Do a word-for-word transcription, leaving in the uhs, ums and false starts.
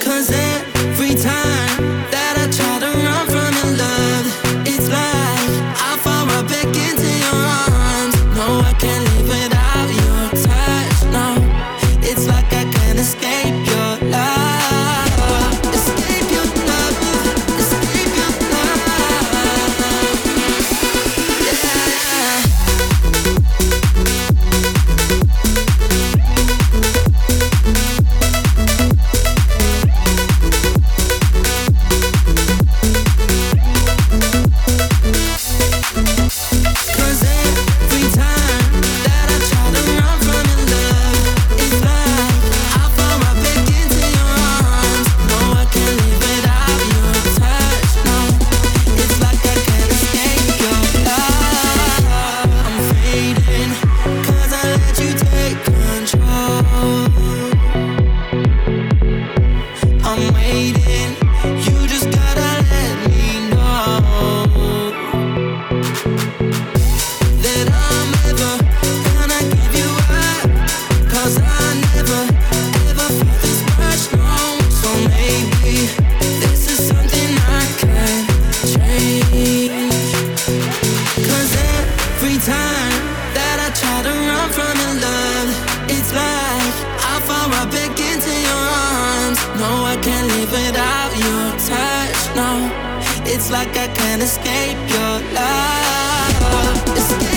'Cause every time that I try to run from your love, it's like I fall right back into your arms. No, I can't live without your touch. No, it's like I can't escape your love. Escape your love. Escape your love. Yeah. It's like I can't escape your love. Escape